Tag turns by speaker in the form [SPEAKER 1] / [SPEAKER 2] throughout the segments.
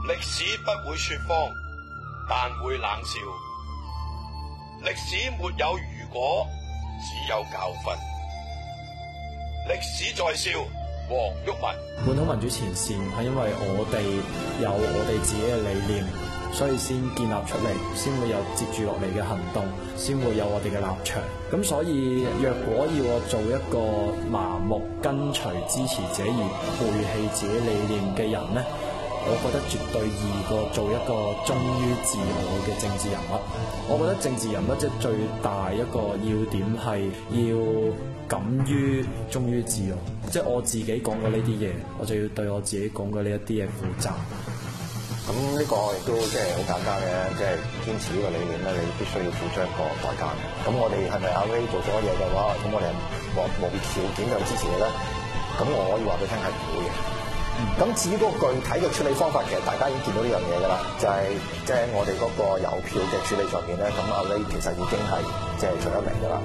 [SPEAKER 1] 歷史不會說謊，但會冷笑。歷史沒有如果，只有教訓。歷史在笑，黃毓民。
[SPEAKER 2] 本土民主前線係因為我哋有我哋自己嘅理念，所以先建立出嚟，先會有接住落嚟嘅行動，先會有我哋嘅立場。咁所以若果要我做一個麻木跟隨支持者而背棄自己理念嘅人呢，我覺得絕對易過做一個忠於自我嘅政治人物。我覺得政治人物即係最大一個要點係要敢於忠於自我，即係我自己講過呢啲嘢，我就要對我自己講過呢一啲嘢負責。
[SPEAKER 3] 咁呢個亦都即係好簡單嘅，即係堅持呢個理念咧，你必須要付出一個代價嘅。咁我哋係咪阿 Ray 做咗嘢嘅話，咁我哋無條件咁支持你咧？咁我可以話俾你聽係唔會嘅。咁至於嗰個具體嘅處理方法，其實大家已經見到呢樣嘢㗎啦，就係即係我哋嗰個郵票嘅處理上邊咧，咁阿 Ray 其實已經係即係出咗名㗎啦。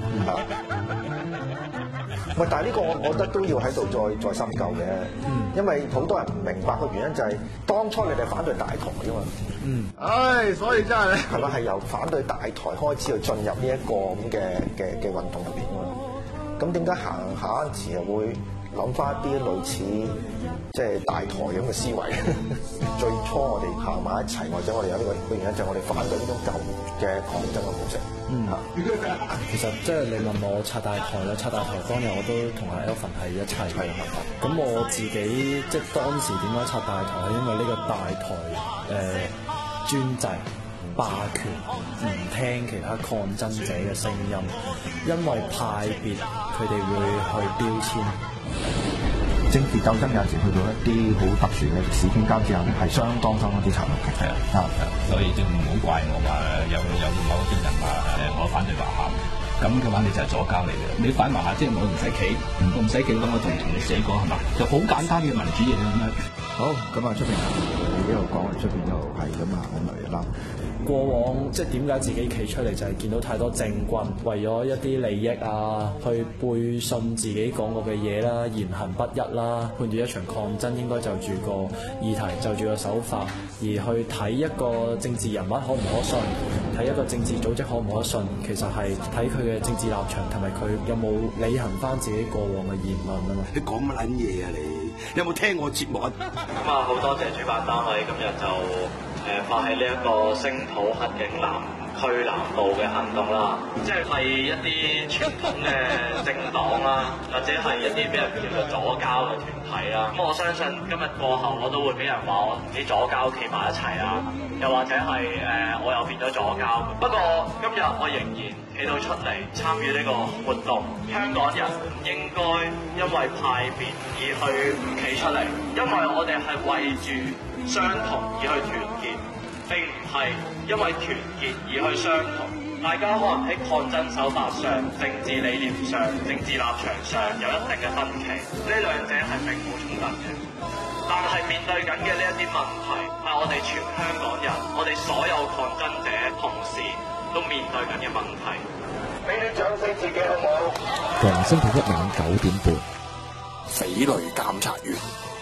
[SPEAKER 3] 喂，但係呢個我覺得都要喺度再深究嘅，因為好多人唔明白嘅原因就係當初你哋反對大台㗎嘛。
[SPEAKER 4] 所以真係咧，
[SPEAKER 3] 係咪係由反對大台開始去進入呢一個咁嘅運動入邊㗎嘛？咁點解行下嗰陣時又會諗翻一啲類似即係大台咁嘅思維？最初我哋行埋一齊，或者我哋有呢個原因，就係我哋反對呢種舊嘅抗爭嘅模式。
[SPEAKER 2] 其實即係你問我拆大台啦，拆大台當日我都同阿 Alvin 係一齊嘅。咁我自己即係當時點解拆大台？因為呢個大台專制霸權，唔聽其他抗爭者嘅聲音，因為派別佢哋會去標籤。
[SPEAKER 5] 政治鬥爭有陣時去到一啲好特殊嘅歷史傾交之後，係相當之殘酷嘅。係啊，
[SPEAKER 6] 所以就唔好怪我話有某啲人話我反對華夏，咁嘅話你就係左膠嚟嘅。你反華夏即係我唔使企，我唔使企，咁我同你寫過係嘛？就好簡單嘅民主嘢咁樣。
[SPEAKER 5] 好，咁啊出邊你一路講，出邊一路係咁行嚟啦。
[SPEAKER 2] 過往即係點解自己企出嚟，就係見到太多政棍為咗一啲利益啊，去背信自己講過嘅嘢啦，言行不一啦，判斷一場抗爭應該就住個議題，就住個手法，而去睇一個政治人物可唔可信，睇一個政治組織可唔可信，其實係睇佢嘅政治立場同埋佢有冇履行翻自己過往嘅言論啊嘛。
[SPEAKER 1] 你講乜撚嘢啊你？有冇聽我節目啊？
[SPEAKER 7] 咁啊，好多謝主辦單位今日就發起呢一個聲討黑警南區南部嘅行動啦，即係一啲傳統嘅政黨啦，或者係一啲俾人叫做左膠嘅團體啦。咁我相信今日過後我都會俾人話我同啲左膠企埋一齊啊，又或者係我又變咗左膠。不過今日我仍然企到出嚟參與呢個活動，香港人唔應該因為派別而去唔企出嚟，因為我哋係為住相同而去團結，並唔係因為團結而去相同。大家可能喺抗爭手法上、政治理念上、政治立場上有一定嘅分歧，呢兩者係並冇衝突嘅。但係面對緊嘅呢一啲問題，係我哋全香港人、我哋所有抗爭者同時都面對緊嘅問題。俾啲掌聲自己好唔好？
[SPEAKER 5] 逢星期一晚9點半，
[SPEAKER 1] 匪類監察員。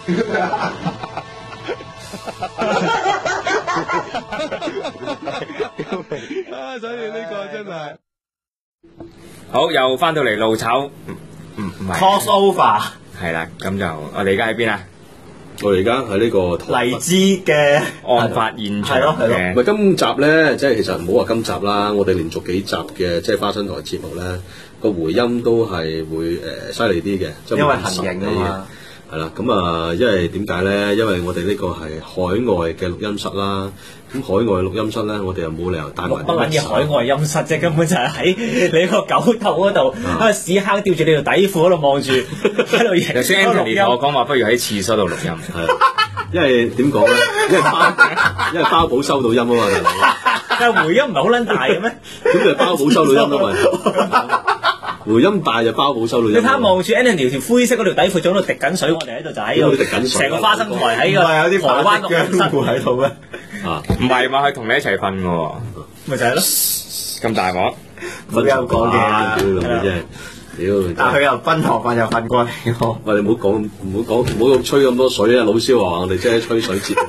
[SPEAKER 4] 所以呢個真係
[SPEAKER 8] 好，又翻到嚟路炒，唔係
[SPEAKER 7] cross over
[SPEAKER 8] 係啦，咁就我哋而家喺邊啊？
[SPEAKER 9] 我哋而家喺呢個
[SPEAKER 7] 荔枝嘅
[SPEAKER 8] 案發現場嘅。
[SPEAKER 9] 喂，今集咧，即係其實唔好話今集啦，我哋連續幾集嘅即係花生台節目咧，個回音都係會犀利啲嘅，
[SPEAKER 7] 因為行刑啊嘛。
[SPEAKER 9] 係啦，咁啊，因為點解咧？因為我哋呢個係海外嘅錄音室啦。咁海外錄音室咧，我哋又冇理由帶埋
[SPEAKER 7] 乜撚嘢海外音室啫，根本就係喺你個狗頭嗰度，喺個屎坑吊住你條底褲嗰度望住，喺度影。
[SPEAKER 8] 頭先 Anthony 同我講話，不如喺廁所度錄音。
[SPEAKER 9] 係，因為點講咧？因為包保收到音啊嘛，
[SPEAKER 7] 但係回音唔係好撚大嘅咩？
[SPEAKER 9] 咁就包保收到音啊嘛。回音大就包保收到音。
[SPEAKER 7] 你睇下望住 Anthony 條灰色嗰條底褲，仲喺度滴緊水，我哋喺度就喺度滴緊水，成個花生台喺個有啲台灣錄音室喺度咩？
[SPEAKER 8] 啊，唔係嘛，佢同你一齊瞓嘅喎，
[SPEAKER 7] 咪就係咯，
[SPEAKER 8] 咁大鑊，
[SPEAKER 7] 冇有講嘅，
[SPEAKER 9] 屌！
[SPEAKER 7] 但係佢又奔學瞓又瞓過嚟喎。
[SPEAKER 9] 喂，你唔好吹咁多水啊！老蕭話我哋即係吹水節目。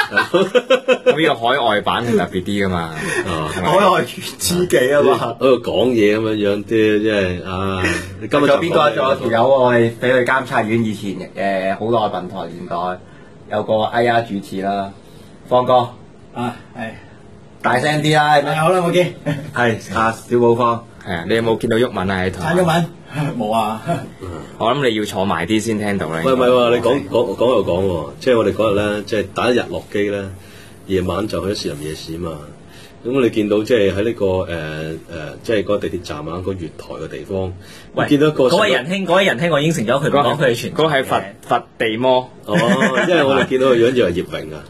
[SPEAKER 8] 咁呢個海外版係特別啲噶嘛，
[SPEAKER 3] 海外知己啊嘛，
[SPEAKER 9] 喺度講嘢咁樣樣啲，即係啊！你今日
[SPEAKER 10] 仲有邊個？仲有條友我哋俾佢監察院以前好耐笨台年代有個 AI 主持啦，方哥
[SPEAKER 11] 啊係
[SPEAKER 10] 大聲啲啦，
[SPEAKER 11] 好啦，我見
[SPEAKER 10] 係小寶方
[SPEAKER 8] 係啊，你有冇見到毓民啊喺台？
[SPEAKER 11] 陳毓民冇啊，
[SPEAKER 8] 我諗你要坐埋啲先聽到咧。
[SPEAKER 9] 喂，唔係喎，你講又講喎，即係我哋嗰日咧，即係第一日落機咧，夜晚就去咗士林夜市嘛。咁你見到即係喺呢個即係嗰個地鐵站啊，個月台嘅地方，
[SPEAKER 12] 喂，
[SPEAKER 9] 見到一個
[SPEAKER 12] 嗰位仁兄，我應承咗佢，唔講佢係全
[SPEAKER 8] 嗰係佛地魔。
[SPEAKER 9] 哦，因為我哋見到個樣以為葉榮啊。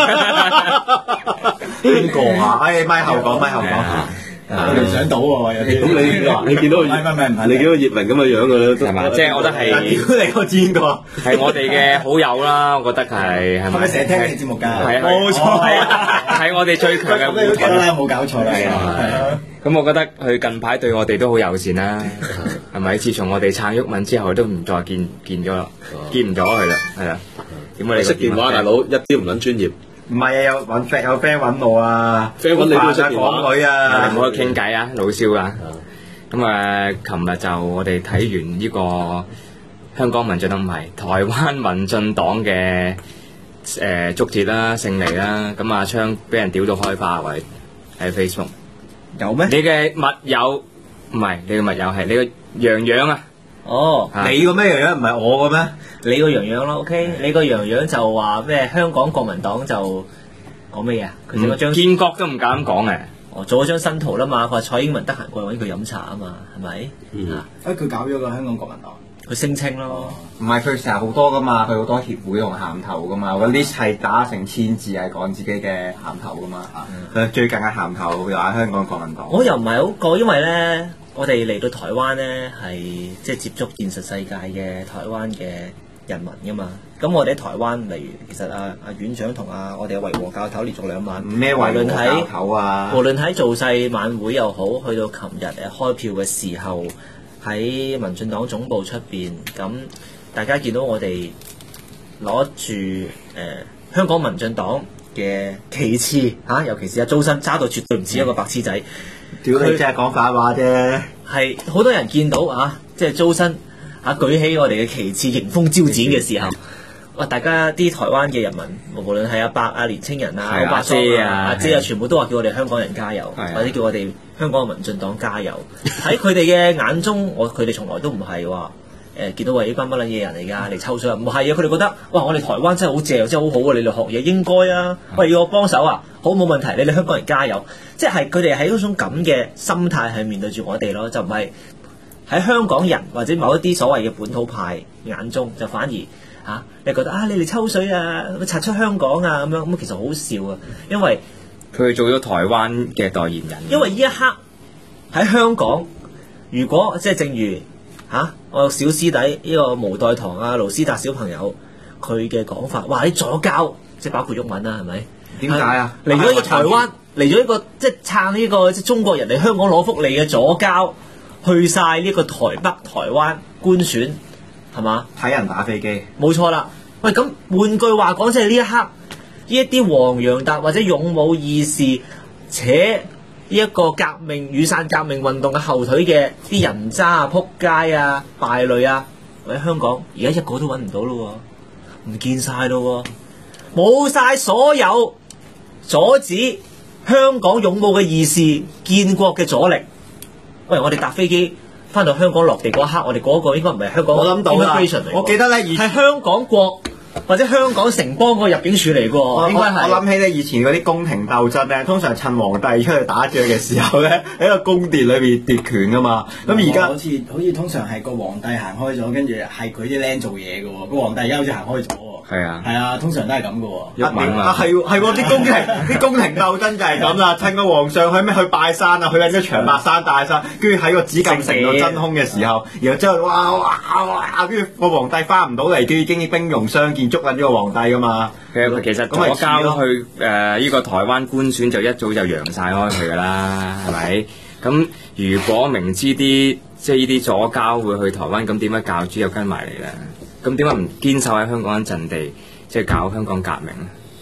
[SPEAKER 10] 邊個啊？咪後講。
[SPEAKER 11] 我聯想到喎，有啲
[SPEAKER 9] 咁你見到你見到葉榮咁嘅樣嘅咧，
[SPEAKER 8] 係嘛？即係我覺得係
[SPEAKER 10] 屌你個邊個？
[SPEAKER 8] 係我哋嘅好友啦，我覺得係
[SPEAKER 11] 係咪成日聽你節目㗎？
[SPEAKER 8] 係啊，
[SPEAKER 11] 冇錯，
[SPEAKER 8] 係我哋最強嘅互動
[SPEAKER 11] 啦，冇搞錯啦。係啊，
[SPEAKER 8] 咁我覺得佢近排對我哋都好友善啦，係咪？自從我哋撐毓民之後，都唔再見咗啦，見唔咗佢啦，係啦。點解你
[SPEAKER 9] 識電話大佬一啲唔撚專業？
[SPEAKER 10] 唔係啊，有 friend 揾我啊
[SPEAKER 9] ，friend 揾你都識電話
[SPEAKER 10] 港女啊，
[SPEAKER 8] 唔好去傾偈啊，老蕭啊。咁啊，琴日就我哋睇完呢個香港民進黨唔係台灣民進黨嘅足節啦、勝利啦。咁阿昌俾人屌到開花位喺 Facebook。
[SPEAKER 11] 有咩？
[SPEAKER 8] 你嘅密友唔係你嘅密友係你個洋洋啊？
[SPEAKER 12] 哦，
[SPEAKER 10] 你個咩洋洋唔係我嘅咩？
[SPEAKER 12] 你個洋洋咯 ，OK， 你個洋洋就話咩？香港國民黨就講咩嘢啊？佢整咗張
[SPEAKER 8] 建國都唔敢講嘅。
[SPEAKER 12] 哦，做咗張新圖啦嘛，佢話蔡英文得閒過嚟揾佢飲茶啊嘛，係咪？
[SPEAKER 11] 佢搞咗個香港國民黨，
[SPEAKER 12] 佢聲稱咯。
[SPEAKER 10] 唔係佢成日好多噶嘛，佢好多協會同銜頭噶嘛，個 list 係打成千字係講自己嘅銜頭噶嘛。佢最近嘅銜頭又係香港國民黨。
[SPEAKER 12] 我又唔係好過，因為咧，我哋嚟到台灣咧係即係接觸現實世界嘅台灣嘅人民噶嘛。咁我哋喺台灣，例如其實阿院長同我哋嘅維和教頭連續2晚，
[SPEAKER 10] 咩維和教頭啊？
[SPEAKER 12] 無論喺造勢晚會又好，去到琴日開票嘅時候，喺民進黨總部出邊，咁大家見到我哋攞住香港民進黨嘅旗幟嚇，尤其是阿周生揸到絕對唔似一個白痴仔。
[SPEAKER 10] 屌你真係講反話啫！
[SPEAKER 12] 係好多人見到即係周生舉起我哋嘅旗幟，迎風招展嘅時候。哇！大家啲台灣嘅人民，無論係阿伯啊、年青人啊、阿姐啊、全部都話叫我哋香港人加油，或者叫我哋香港嘅民進黨加油。喺佢哋嘅眼中，佢哋從來都唔係話見到呢班乜撚嘢人嚟㗎嚟抽水，唔係啊！佢哋覺得哇，我哋台灣真係好正，真係好好啊！你哋學嘢應該啊，喂，要我幫手啊，好冇問題，你哋香港人加油。即係佢哋喺嗰種咁嘅心態去面對住我哋咯，就唔係喺香港人或者某一啲所謂嘅本土派眼中，就反而。你覺得你哋抽水啊，拆出香港啊咁樣，咁其實好笑啊，因為
[SPEAKER 8] 佢做咗台灣嘅代言人。
[SPEAKER 12] 因為呢一刻喺香港，如果即係正如我小師弟呢個無代堂盧斯達小朋友佢嘅講法，哇！你左膠，即係包括毓民啦，係咪？
[SPEAKER 10] 點解啊？
[SPEAKER 12] 嚟咗呢個台灣，嚟咗呢個即係撐呢個即係中國人嚟香港攞福利嘅左膠，去晒呢個台北、台灣官選。係嘛？
[SPEAKER 10] 睇人打飛機，
[SPEAKER 12] 冇錯啦。喂，咁換句話講，即係呢一刻，呢一啲黃洋達或者勇武義士扯呢一個革命雨傘革命運動嘅後腿嘅啲人渣啊、撲街啊、敗類啊，喺香港而家一個都揾唔到咯，唔見晒咯，冇晒所有阻止香港勇武嘅義士建國嘅阻力。喂，我哋搭飛機。翻到香港落地嗰一刻，我哋嗰個應該唔係香港，
[SPEAKER 10] 我諗到啦。我記得咧，
[SPEAKER 12] 係香港國或者香港城邦個入境處嚟㗎。應該係。
[SPEAKER 10] 我諗起咧，以前嗰啲宮廷鬥爭咧，通常趁皇帝出去打仗嘅時候咧，喺個宮殿裏邊奪權㗎嘛。咁而家
[SPEAKER 11] 好似通常係個皇帝行開咗，跟住係佢啲僆做嘢㗎喎。個皇帝而家好似行開咗喎。係啊，通常都係咁㗎喎。
[SPEAKER 10] 係喎，啲宮廷鬥爭就係咁啦。趁個皇上去拜山啊，去緊啲長白山、大山，跟住喺個紫禁城度真空嘅時候，然後之後哇，跟住個皇帝翻唔到嚟，佢已經兵戎相見，捉緊呢個皇帝㗎嘛。
[SPEAKER 8] 其實左膠去呢個台灣官選就一早就揚晒開佢㗎啦，係咪？咁如果明知啲即係呢啲左膠會去台灣，咁點解教主又跟埋嚟咧？咁點解唔堅守喺香港陣地，即係搞香港革命咧？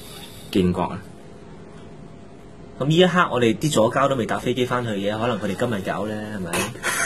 [SPEAKER 8] 建國啊？
[SPEAKER 12] 咁呢一刻我哋啲左膠都未搭飛機翻去嘅，可能佢哋今日搞咧，係咪？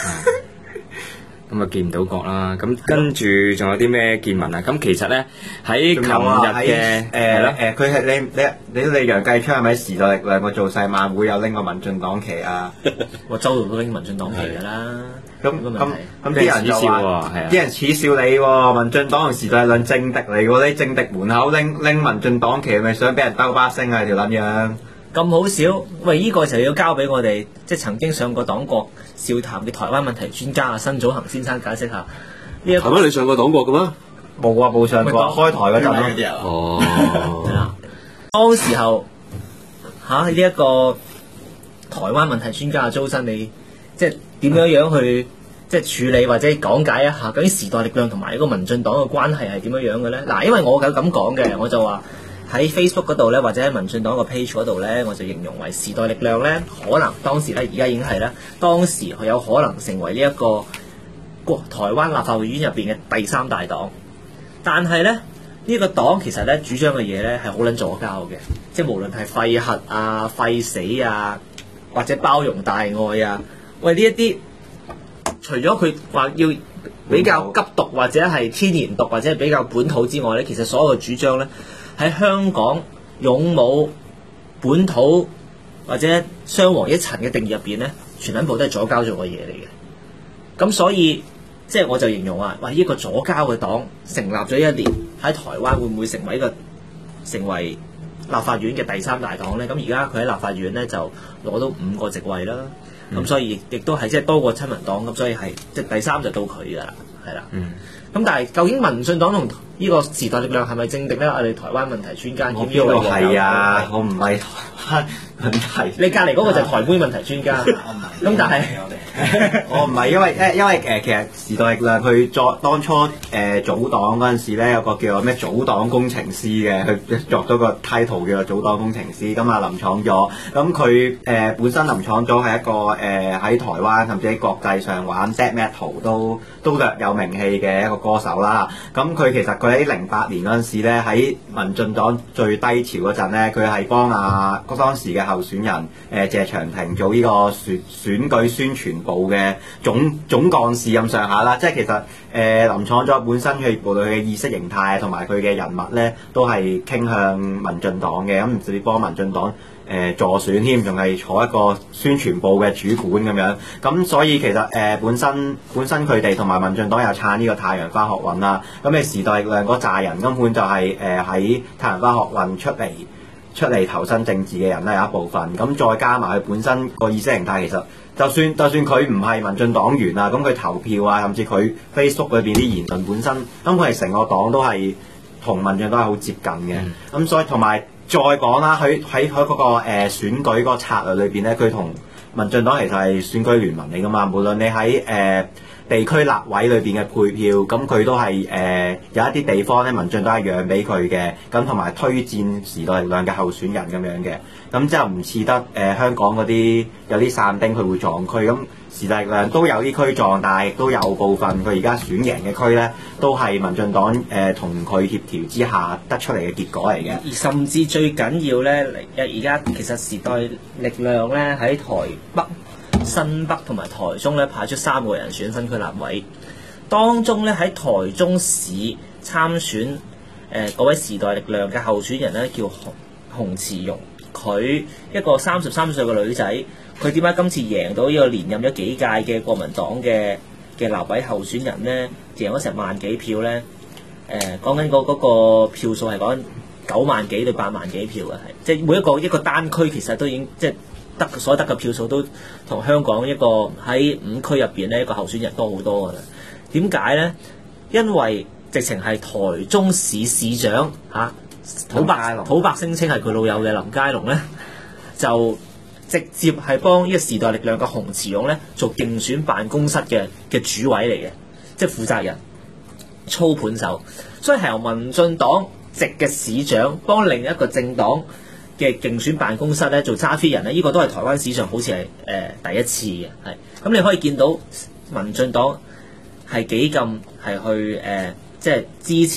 [SPEAKER 8] 咁啊見唔到國啦，咁跟住仲有啲咩見聞啊？咁其實咧喺琴日嘅
[SPEAKER 10] 佢係你楊繼昌係咪時代力量個造勢晚會有拎個民進黨旗啊？
[SPEAKER 12] 我周度都拎民進黨旗㗎啦。
[SPEAKER 10] 咁啲人就話，啲人恥笑你喎，民進黨同時代力量政敵嚟喎，你政敵門口拎民進黨旗，咪想俾人兜巴星啊條撚樣？
[SPEAKER 12] 咁好少，喂！呢個就要交俾我哋即係曾經上過黨國笑談嘅台灣問題專家啊，辛祖恒先生解釋下呢一個。
[SPEAKER 9] 台灣你上過黨國嘅咩？
[SPEAKER 10] 冇啊，冇上過。開台嗰陣咯。
[SPEAKER 9] 哦。
[SPEAKER 12] 係啦。當時候呢一個台灣問題專家嘅周身，你即係點樣去即係處理或者講解一下究竟時代力量同埋呢個民進黨嘅關係係點樣嘅咧？嗱，因為我咁講嘅，我就話。喺 Facebook 嗰度咧，或者喺民進黨個 page 嗰度咧，我就形容為時代力量咧，可能當時咧，而家已經係啦，當時佢有可能成為呢一個台灣立法會院入邊嘅第三大黨。但係咧，呢個黨其實咧主張嘅嘢咧係好撚左膠嘅，即係無論係廢核啊、廢死啊，或者包容大愛啊，喂呢一啲，除咗佢話要比較急獨或者係天然獨或者係比較本土之外咧，其實所有嘅主張咧。喺香港勇武本土或者雙黃一層嘅定義入邊咧，全撚部都係左膠做嘅嘢嚟嘅。咁所以即係我就形容話，哇！呢個左膠嘅黨成立咗一年，喺台灣會唔會成為立法院嘅第三大黨咧？咁而家佢喺立法院咧就攞到5個席位啦。咁所以亦都係即係多過親民黨，咁所以係即係第三就到佢㗎啦，係啦。咁但係究竟民進黨同呢個時代力量係咪政敵咧？我哋台灣問題專家
[SPEAKER 10] 我邊度係啊？我唔係問題。
[SPEAKER 12] 你隔離嗰個就係台灣問題專家。咁但係
[SPEAKER 10] 我唔係因為其實時代力量佢當初組黨嗰陣時咧，有個叫做咩組黨工程師嘅，佢作咗個 title 叫做組黨工程師。咁啊林昶佐，咁佢本身林昶佐係一個喺台灣甚至喺國際上玩 death metal 都略有名氣嘅一個歌手啦。咁佢其實佢喺08年嗰陣時咧，喺民進黨最低潮嗰陣咧，佢係幫當時嘅候選人謝長廷做呢個選舉宣傳部嘅總幹事咁上下啦。即係其實林昶佐本身佢無論佢嘅意識形態同埋佢嘅人物咧，都係傾向民進黨嘅，咁唔止幫民進黨助選添，仲係坐一個宣傳部嘅主管咁樣。咁所以其實本身佢哋同埋民進黨又撐呢個太陽花學運啦。咁你時代力量嗰扎人根本就係喺太陽花學運出嚟投身政治嘅人咧有一部分。咁再加埋佢本身個意識形態，其實就算佢唔係民進黨員啊，咁佢投票啊，甚至佢 Facebook 裏邊啲言論本身，咁佢係成個黨都係同民進黨係好接近嘅。咁所以同埋再講啦，喺嗰個選舉嗰個策略裏邊咧，佢同民進黨其實係選舉聯盟嚟噶嘛。無論你喺地區立委裏邊嘅配票，咁佢都係有一啲地方咧，民進黨係讓俾佢嘅，咁同埋推薦時代力量嘅候選人咁樣嘅。咁之後唔似得香港嗰啲有啲散丁佢會撞區，咁時代力量都有啲區撞，但係亦都有部分佢而家選贏嘅區咧，都係民進黨同佢協調之下得出嚟嘅結果嚟嘅。
[SPEAKER 12] 而甚至最緊要咧，而家其實時代力量咧喺台北、新北同埋台中咧派出3個人選分區立委，當中咧喺台中市參選嗰位時代力量嘅候選人咧叫洪慈庸，佢一個33歲嘅女仔，佢點解今次贏到呢個連任咗幾屆嘅國民黨嘅立委候選人咧，贏咗成萬幾票咧？講緊嗰個票數係講緊9萬幾對8萬幾票嘅，係即係每一個單區其實都已經即係所得嘅票數都同香港一個喺5區入邊咧一個候選人多好多㗎啦。點解咧？因為直情係台中市市長土白聲稱係佢老友嘅林佳龍咧，就直接係幫呢個時代力量嘅洪慈庸咧做競選辦公室嘅主委嚟嘅，即係負責人操盤手，所以係由民進黨籍嘅市長幫另一個政黨嘅競選辦公室咧做揸 fit 人咧，呢個都係台灣史上好似係第一次嘅，係咁你可以見到民進黨係幾咁係去即係支持，即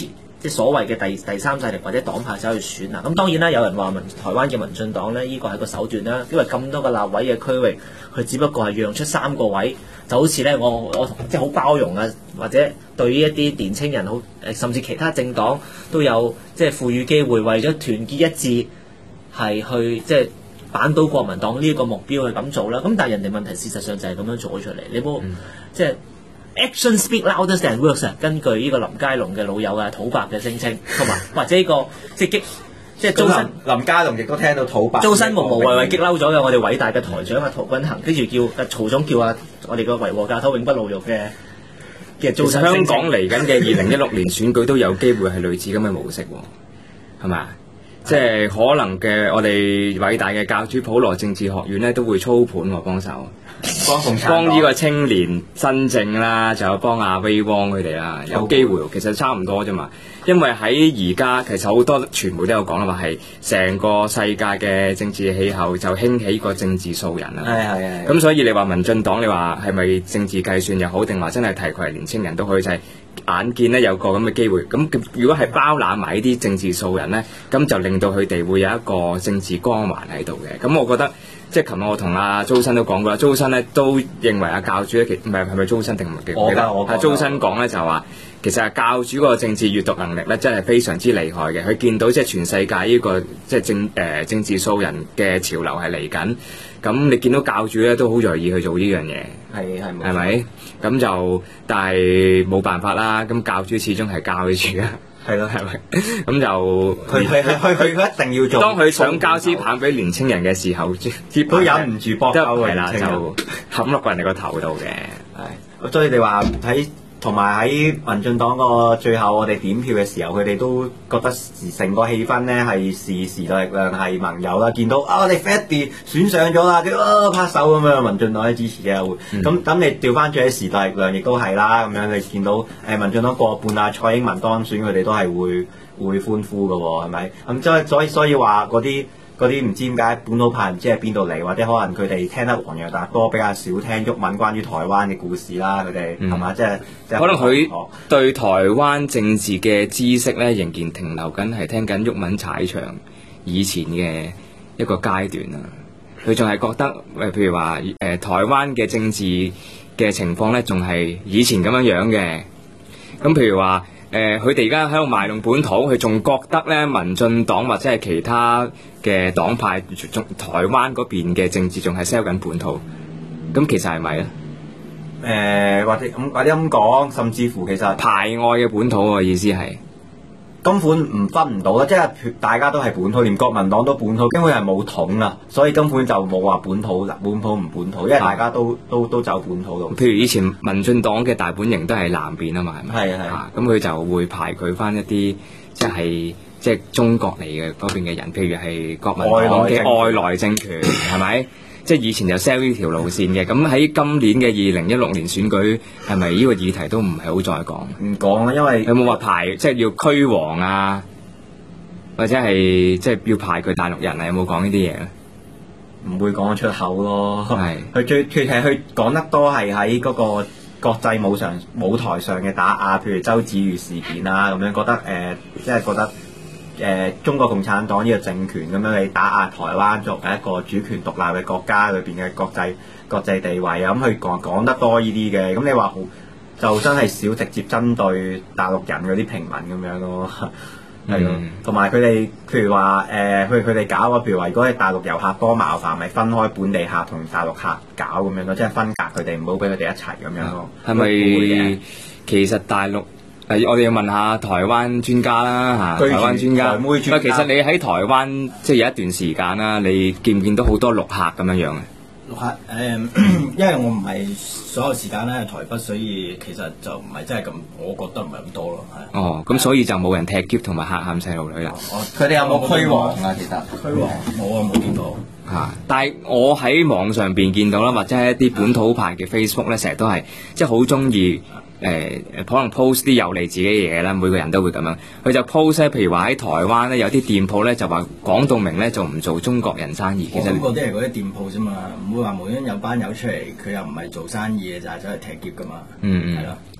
[SPEAKER 12] 即係所謂嘅第三勢力或者黨派走去選啊。咁當然啦，有人話台灣嘅民進黨咧，呢個係個手段啦，因為咁多個立委嘅區域，佢只不過係讓出3個位，就好似咧我即係好包容啊，或者對於一啲年青人好甚至其他政黨都有即係賦予機會，為咗團結一致係去即係扳倒國民黨呢一個目標去咁做啦。咁但係人哋問題事實上就係咁樣做出嚟，你冇即係。Action speak louder than words 啊！根據呢個林佳龍嘅老友啊土伯嘅聲稱，同埋或者呢個即係周身
[SPEAKER 10] 林佳龍亦都聽到土伯，
[SPEAKER 12] 周身無謂激嬲咗嘅我哋偉大嘅台長啊陶君行，跟住叫曹總叫我哋個維和教頭永不露肉嘅周身。
[SPEAKER 8] 香港嚟緊嘅2016年選舉都有機會係類似咁嘅模式喎，係咪？即係可能嘅我哋偉大嘅教主普羅政治學院咧都會操盤喎，幫手。幫呢個青年新政啦，就有幫阿威汪佢哋啦，有機會其實差唔多啫嘛。因為喺而家其實好多傳媒都有講啦，話係成個世界嘅政治氣候就興起個政治素人啦。係。咁所以你話民進黨，你話係咪政治計算又好，定話真係提攜年青人都可以就係眼見咧有個咁嘅機會。咁如果係包攬埋呢啲政治素人咧，咁就令到佢哋會有一個政治光環喺度嘅。咁我覺得。即係琴日我同阿周生都講過啦，周生咧都認為阿教主咧唔係咪周生定唔記得？阿周生講咧就話，其實教主嗰個政治閱讀能力咧真係非常之厲害嘅。佢見到即係全世界呢個即係政治素人嘅潮流係嚟緊，咁你見到教主咧都好銳意去做呢樣嘢，係咪？咁就但係冇辦法啦。咁教主始終係教主啊。係咯，係咪？咁就佢
[SPEAKER 10] 一定要做。當
[SPEAKER 8] 佢想交支棒俾年青人嘅時候，
[SPEAKER 10] 都忍唔住搏鳩嘅。係啦，
[SPEAKER 8] 就冚落人哋個頭度嘅。
[SPEAKER 10] 係，所以你話喺同埋喺民進黨個最後我哋點票嘅時候，佢哋都覺得成個氣氛咧係時代力量係盟友啦。見到我哋 Fatty 選上咗啦，佢拍手咁樣，民進黨啲支持者會。咁你調翻轉喺時代力量亦都係啦，咁樣你見到民進黨過半啊，蔡英文當選，佢哋都係會歡呼嘅喎，係咪？咁所以話嗰啲唔知點解本土派唔知喺邊度嚟，或者可能佢哋聽得黃洋達多比較少聽毓民關於台灣嘅故事啦，佢哋係嘛？即係
[SPEAKER 8] 可能佢對台灣政治嘅知識咧，仍然停留緊係聽緊毓民踩場以前嘅一個階段啊。佢仲係覺得譬如話台灣嘅政治嘅情況咧，仲係以前咁樣嘅。咁譬如話。佢哋而家喺度賣弄本土，佢仲覺得咧民進黨或者係其他嘅黨派，台灣嗰邊嘅政治仲係 sell 緊本土，咁其實係咪咧？
[SPEAKER 10] 或者咁講，甚至乎其實
[SPEAKER 8] 排外嘅本土嘅意思係
[SPEAKER 10] 根本分唔到啦，即係大家都係本土，連國民黨都本土，根本係冇統啊，所以根本就冇話本土唔本土，因為大家都走本土路。
[SPEAKER 8] 譬如以前民進黨嘅大本營都係南邊啊嘛，係咪？係。咁佢就會排佢翻一啲即係中國嚟嘅嗰邊嘅人，譬如係國民黨嘅外來政權，係咪？即係以前就 sell 呢條路線嘅，咁喺今年嘅2016年選舉係咪呢個議題都唔係好再講？
[SPEAKER 10] 唔講啦，因為
[SPEAKER 8] 有冇話排即係要驅黃啊，或者係即係要排佢大陸人啊？有冇講呢啲嘢咧？
[SPEAKER 10] 唔會講得出口咯。係佢最係佢講得多係喺嗰個國際舞台上嘅打壓，譬如周子瑜事件啊咁樣，覺得即係覺得。中國共產黨呢個政權咁樣，你打壓台灣作為一個主權獨立嘅國家裏邊嘅國際地位啊，咁佢講得多呢啲嘅，咁你話就真係少直接針對大陸人嗰啲平民咁樣咯，係咯，同埋佢哋譬如話佢哋搞啊，譬如話如果係大陸遊客多麻煩，咪分開本地客同大陸客搞咁樣咯，即係分隔佢哋，唔好俾佢哋一齊咁樣咯。
[SPEAKER 8] 係咪其實大陸？我哋要問下台灣專家啦嚇，台灣專家。其實你喺台灣即係有一段時間啦，你見唔見到好多陸客咁樣樣嘅？
[SPEAKER 11] 陸客因為我唔係所有時間咧喺台北，所以其實就唔係真係咁，我覺得唔係咁多咯，係。
[SPEAKER 8] 哦，咁所以就冇人踢篋同埋嚇喊細路女啦。
[SPEAKER 10] 佢哋有冇驅黃啊？其實
[SPEAKER 11] 驅黃冇啊，冇見到。
[SPEAKER 8] 嚇！但係我喺網上邊見到啦，或者係一啲本土派嘅 Facebook 咧，成日都係即係好中意。可能 post 啲有利自己嘅嘢啦，每個人都會咁樣。佢就 post 咧，譬如話喺台灣咧有啲店鋪咧就話講到明咧就唔做中國人生意。其實
[SPEAKER 11] 嗰啲係嗰啲店鋪啫嘛，唔會話無端有班友出嚟，佢又唔係做生意嘅，就係走去踢劫噶嘛。係咯。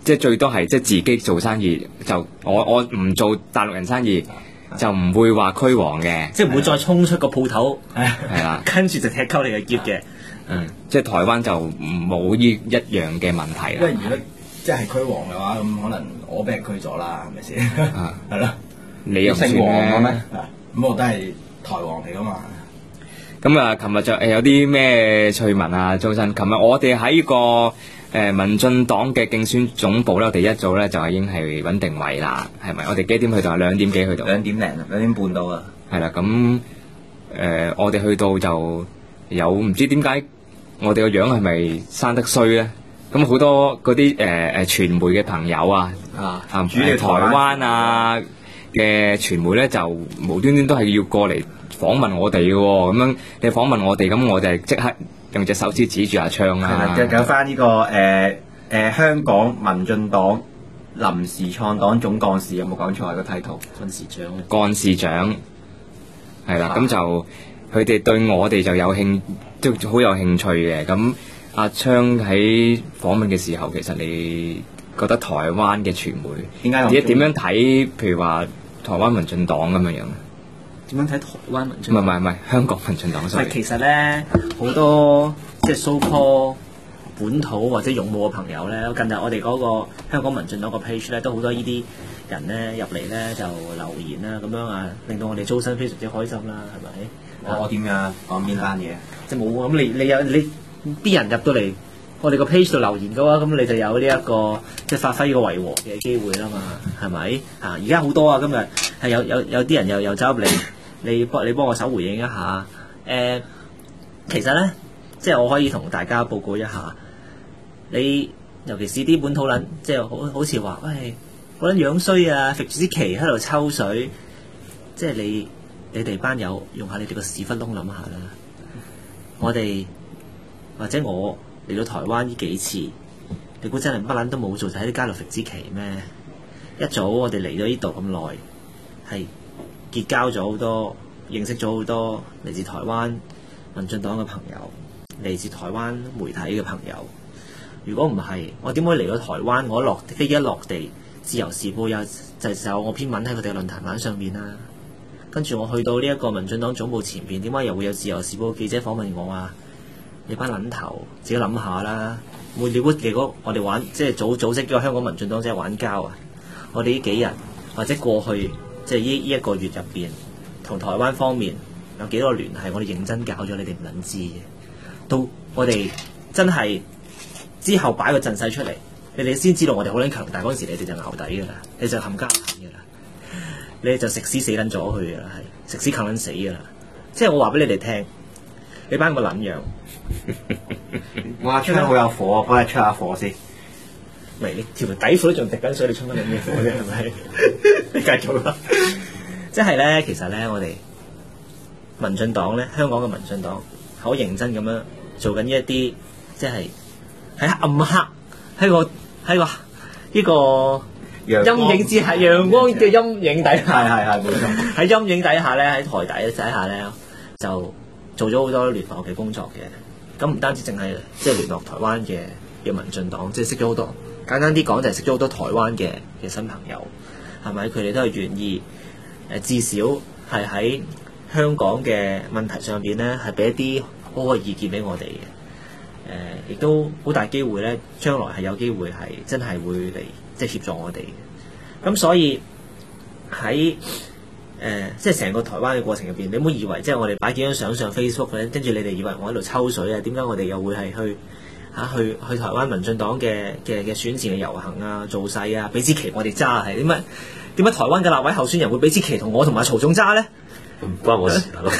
[SPEAKER 8] 即係最多係即係自己做生意，就我唔做大陸人生意，就唔會話驅蝗嘅，
[SPEAKER 12] 即係唔會再衝出個鋪頭，
[SPEAKER 8] 係啦，
[SPEAKER 12] 跟住就踢溝你嘅劫嘅。
[SPEAKER 8] 即係台灣就冇呢一樣嘅問題啦。
[SPEAKER 11] 因為如果即係驅蝗嘅話，咁可能我俾人驅咗啦，係咪先？係咯，
[SPEAKER 8] 你又
[SPEAKER 11] 姓黃嘅咩？咁我都係台王嚟噶嘛。
[SPEAKER 8] 咁啊，琴日就有啲咩趣聞啊？周生，琴日我哋喺個民進黨嘅競選總部咧，我哋一早咧就已經係穩定位啦，係咪？我哋幾點去到？2點幾去到
[SPEAKER 11] ？2點零啊，2點半到啊。
[SPEAKER 8] 係啦，咁我哋去到就有唔知點解我哋個樣係咪生得衰咧？咁好多嗰啲傳媒嘅朋友啊，主要台灣啊嘅傳媒咧，就無端端都係要過嚟訪問我哋嘅喎。咁樣你訪問我哋，咁我就即刻用隻手指指住阿昌啦。
[SPEAKER 10] 係啦，講翻呢個香港民進黨臨時創黨總幹事，有冇講錯個 title？
[SPEAKER 8] 幹事長係啦，咁就佢哋對我哋就有都好有興趣嘅。咁阿昌喺訪問嘅時候，其實你覺得台灣嘅傳媒點樣睇？譬如話台灣民進黨咁樣樣，
[SPEAKER 12] 點樣睇台灣民進黨？
[SPEAKER 8] 唔係香港民進黨。
[SPEAKER 12] 其實咧好多即係 so call 本土或者勇武嘅朋友咧，近日我哋嗰個香港民進黨個 page 咧，都好多呢啲人咧入嚟咧就留言啦，咁樣啊，令到我哋租身非常之開心啦，係咪？
[SPEAKER 10] 我點樣講邊單嘢？
[SPEAKER 12] 即係冇咁你啲人入到嚟我哋個 page 度留言嘅話，咁你就有呢一個即係發揮呢個維和嘅機會啦嘛，係咪？而家好多啊，今日係有啲人又走入嚟，你幫我手回應一下。其實咧，即係我可以同大家報告一下，你尤其是啲本土撚，即係好似話，喂，嗰撚樣衰啊，揈住支旗喺度抽水，即係你哋班友用下你哋個屎忽窿諗下啦。我哋或者我嚟到台灣呢幾次，你估真係乜撚都冇做，就喺啲街度揈支旗咩？一早我哋嚟咗呢度咁耐，係結交咗好多，認識咗好多嚟自台灣民進黨嘅朋友，嚟自台灣媒體嘅朋友。如果唔係，我點會嚟到台灣？我飛機一落地，自由時報就有我篇文喺佢哋嘅論壇版上面啦。跟住我去到呢一個民進黨總部前邊，點解又會有自由時報記者訪問我啊？你班撚頭自己諗下啦！如果我哋玩即係組織咗香港民進黨即係玩膠啊！我哋呢幾日或者過去即係呢一個月入邊，同台灣方面有幾多聯繫？我哋認真搞咗，你哋唔撚知嘅。到我哋真係之後擺個陣勢出嚟，你哋先知道我哋好撚強大嗰陣時，你哋就淆底㗎啦，你就冚家鏟㗎啦，你就食屎死撚咗佢㗎啦，係食屎冚撚死㗎啦！即係我話俾你哋聽，你班咁嘅撚樣。
[SPEAKER 10] 我阿昌好有火，幫你出下火先。
[SPEAKER 12] 喂，你條底褲都仲滴緊水，你出乜撚嘢火啫？係咪？你繼續啦。即係咧，其實咧，我哋民進黨咧，香港嘅民進黨，好認真咁樣做緊一啲，即係喺暗黑，喺個呢個陰影之下，陽光嘅陰影底下，
[SPEAKER 10] 係冇錯。
[SPEAKER 12] 喺陰影底下咧，喺台底底下咧，就做咗好多聯絡嘅工作嘅。咁唔單止淨係即係聯絡台灣嘅民進黨，即係識咗好多。簡單啲講就係識咗好多台灣嘅新朋友，係咪？佢哋都係願意至少係喺香港嘅問題上邊咧，係俾一啲好嘅意見俾我哋嘅。亦都好大機會咧，將來係有機會係真係會嚟即係協助我哋嘅。咁所以喺即係成個台灣嘅過程入邊，你唔好以為即係我哋擺幾張相上 Facebook 咧，跟住你哋以為我喺度抽水啊？點解我哋又會係去台灣民進黨嘅選前嘅遊行啊、造勢啊，俾支旗我哋揸係點解台灣嘅立委候選人會俾支旗同我同埋曹總揸咧？
[SPEAKER 9] 唔關我事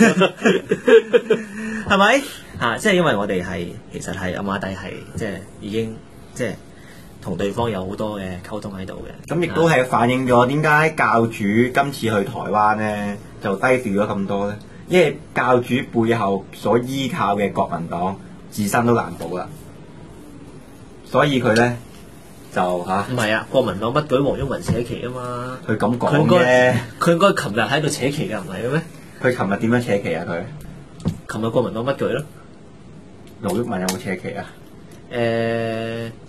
[SPEAKER 12] 係咪？即係因為我哋係其實係暗馬底係即係已經即係同對方有好多嘅溝通喺度嘅。
[SPEAKER 10] 咁亦都係反映咗點解教主今次去台灣咧就低調咗咁多咧？因為教主背後所依靠嘅國民黨自身都難保啦，所以佢咧就唔
[SPEAKER 12] 係啊！國民黨不舉黃毓民扯旗啊嘛！
[SPEAKER 10] 佢咁講嘅，
[SPEAKER 12] 佢應該琴日喺度扯旗㗎，唔係嘅咩？
[SPEAKER 10] 佢琴日點樣扯旗啊？佢
[SPEAKER 12] 琴日國民黨不舉咯。
[SPEAKER 10] 黃毓民有冇扯旗啊？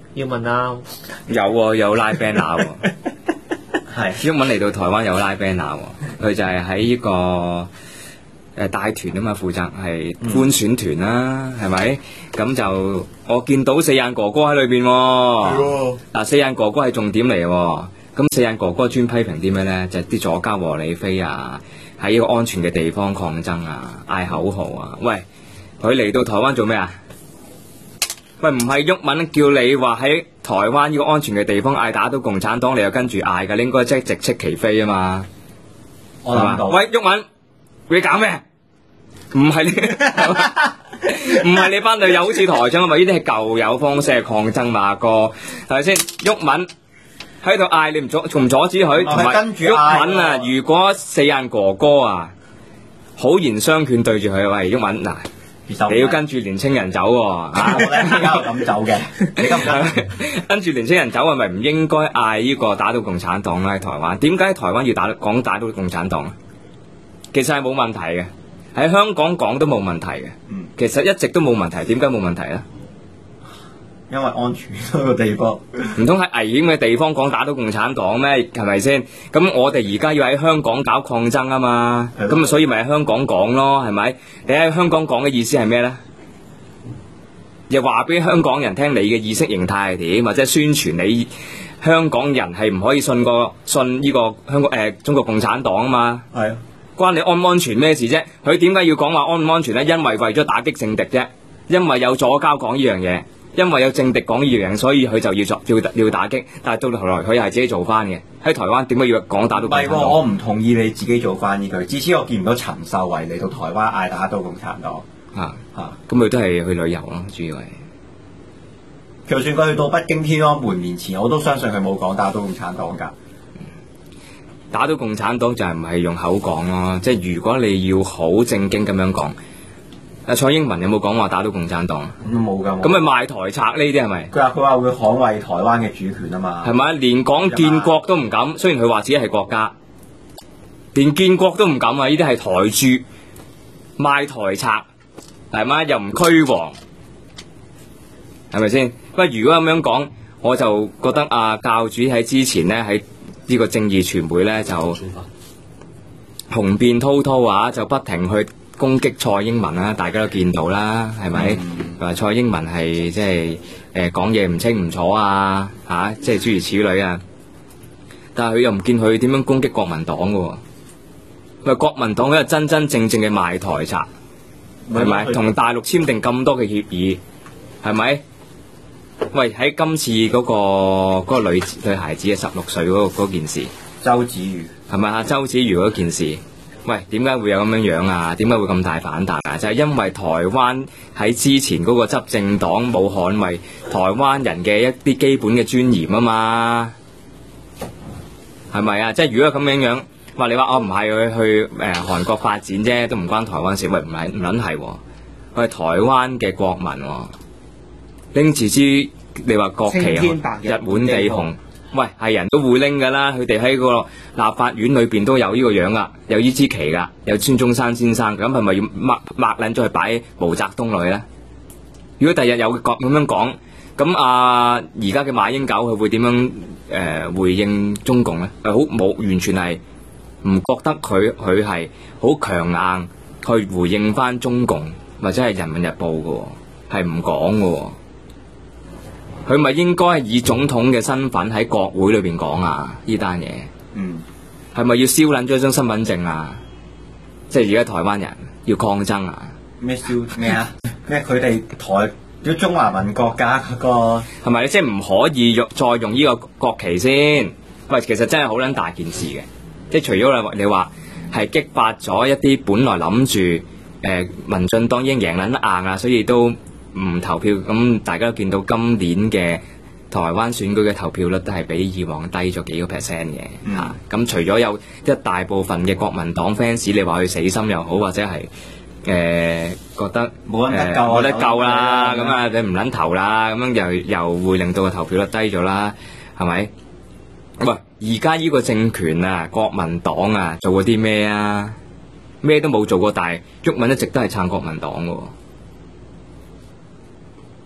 [SPEAKER 12] 要問啊，
[SPEAKER 8] 有拉 banner 喎，
[SPEAKER 12] 係
[SPEAKER 8] 毓民嚟到台灣有拉 banner 喎，佢就係喺呢個帶團啊嘛，負責係觀選團啦，係咪？咁就我見到四眼哥哥喺裏邊喎，嗱四眼哥哥係重點嚟喎，咁四眼哥哥專批評啲咩咧？就係啲左膠和理非啊，喺呢個安全嘅地方抗爭啊，嗌口號啊，喂，佢嚟到台灣做咩啊？喂，唔係毓民叫你話喺台灣呢個安全嘅地方嗌打倒共產黨，你又跟住嗌㗎，你應該即係直斥其非啊嘛。
[SPEAKER 10] 我諗到。
[SPEAKER 8] 喂，毓民，你搞咩？唔係你，唔係你班隊友好似台長啊嘛？呢啲係舊有方式嘅抗爭嘛，哥，係咪先？毓民喺度嗌，你唔阻止佢，同埋毓民啊！如果四眼哥哥啊，好言相勸對住佢，喂，毓民嗱。你要跟住年青人走喎，
[SPEAKER 10] 我而家咁走嘅，你咁
[SPEAKER 8] 跟住年青人走係咪唔應該嗌呢個打倒共產黨咧？喺台灣點解喺台灣要講打倒共產黨？其實係冇問題嘅，喺香港講都冇問題嘅。其實一直都冇問題，點解冇問題咧？
[SPEAKER 10] 因為安全嗰個地方，
[SPEAKER 8] 唔通喺危險嘅地方講打倒共產黨咩？係咪先？咁我哋而家要喺香港搞抗爭啊嘛，咁所以咪喺香港講咯，係咪？你喺香港講嘅意思係咩咧？又話俾香港人聽你嘅意識形態係點，或者宣傳你香港人係唔可以信呢個香港中國共產黨啊嘛。
[SPEAKER 10] 係啊，
[SPEAKER 8] 關你安唔安全咩事啫？佢點解要講話安唔安全咧？因為為咗打擊政敵啫，因為有左膠講呢樣嘢。因為有政敵講呢樣，所以佢就要打擊，但係到頭來佢又係自己做翻嘅。喺台灣點解要講打倒共產黨？
[SPEAKER 10] 唔係喎，我唔同意你自己做翻呢句。至少我見唔到陳秀慧嚟到台灣嗌打倒共產黨。
[SPEAKER 8] 咁佢都係去旅遊咯，主要係。
[SPEAKER 10] 就算佢去到北京天安門面前，我都相信佢冇講打倒共產黨㗎。
[SPEAKER 8] 打倒共產黨就係唔係用口講咯？即係如果你要好正經咁樣講。蔡英文有冇講話打倒共產黨？
[SPEAKER 10] 冇㗎。
[SPEAKER 8] 咁咪賣台賊呢啲係咪？
[SPEAKER 10] 佢話會捍衛台灣嘅主權啊嘛。
[SPEAKER 8] 係咪？連講建國都唔敢，雖然佢話自己係國家，連建國都唔敢啊！呢啲係台駐賣台賊，係咪？又唔驅蝗，係咪先？不過如果咁樣講，我就覺得教主喺之前咧喺呢個正義傳媒咧就雄辯滔滔啊，就不停去攻擊蔡英文啦，大家都見到啦，係咪？話蔡英文係即係講嘢唔清唔楚啊，即係諸如此類啊。但係佢又唔見佢點樣攻擊國民黨嘅喎。喂，國民黨係真真正正嘅賣台賊，係咪？同大陸簽訂咁多嘅協議，係咪？喂，喺今次嗰個女孩子嘅16歲嗰件事，
[SPEAKER 10] 周子瑜
[SPEAKER 8] 係咪啊？周子瑜嗰件事。喂，點解會有咁樣啊？點解會咁大反彈啊？就係因為台灣喺之前嗰個執政黨冇捍衛台灣人嘅一啲基本嘅尊嚴啊嘛，係咪啊？即係如果咁樣話你話我唔係去韓國發展啫，都唔關台灣事。喂，唔撚係喎，佢係台灣嘅國民喎，拎住支你話國旗日滿地紅。喂，係人都會拎㗎啦，佢哋喺個立法院裏邊都有呢個樣㗎，有呢支旗㗎，有孫中山先生，咁係咪要抹撚咗去擺毛澤東落去咧？如果第日有咁樣講，咁而家嘅馬英九佢會點樣回應中共咧？好冇，完全係唔覺得佢係好強硬去回應翻中共或者係人民日報㗎喎，係唔講㗎喎。佢咪應該係以總統嘅身份喺國會裏邊講啊？呢單嘢，係咪要燒撚咗張身份證啊？即係而家台灣人要抗爭啊？
[SPEAKER 10] 咩燒咩啊？咩佢哋台咗中華民國㗎嗰個
[SPEAKER 8] 係咪？即係唔可以再用呢個國旗先？喂，其實真係好撚大件事嘅。即係除咗你話係激發咗一啲本來諗住民進黨已經贏撚硬啊，所以都唔投票，咁大家都見到今年嘅台灣選舉嘅投票率都係比以往低咗幾個 percent 嘅嚇。咁除咗有一大部分嘅國民黨 fans，你話佢死心又好，或者係覺得冇得救啦，咁啊你唔撚投啦，咁樣又會令到個投票率低咗啦，係咪？喂，而家呢個政權啊，國民黨啊，做過啲咩啊？咩都冇做過，但係毓民一直都係撐國民黨嘅喎。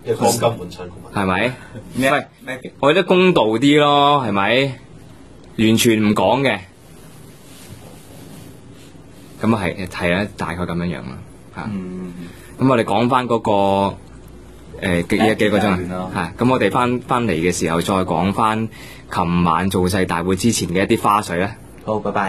[SPEAKER 9] 嘅鋼金滿親，
[SPEAKER 8] 係咪？喂，我覺得公道啲咯，係咪？完全唔講嘅，咁啊係啊，大概咁樣樣啦，嚇。咁我哋講翻嗰個幾個鐘啊，咁我哋翻嚟嘅時候再講翻琴晚造勢大會之前嘅一啲花絮啦。
[SPEAKER 12] 好，拜拜。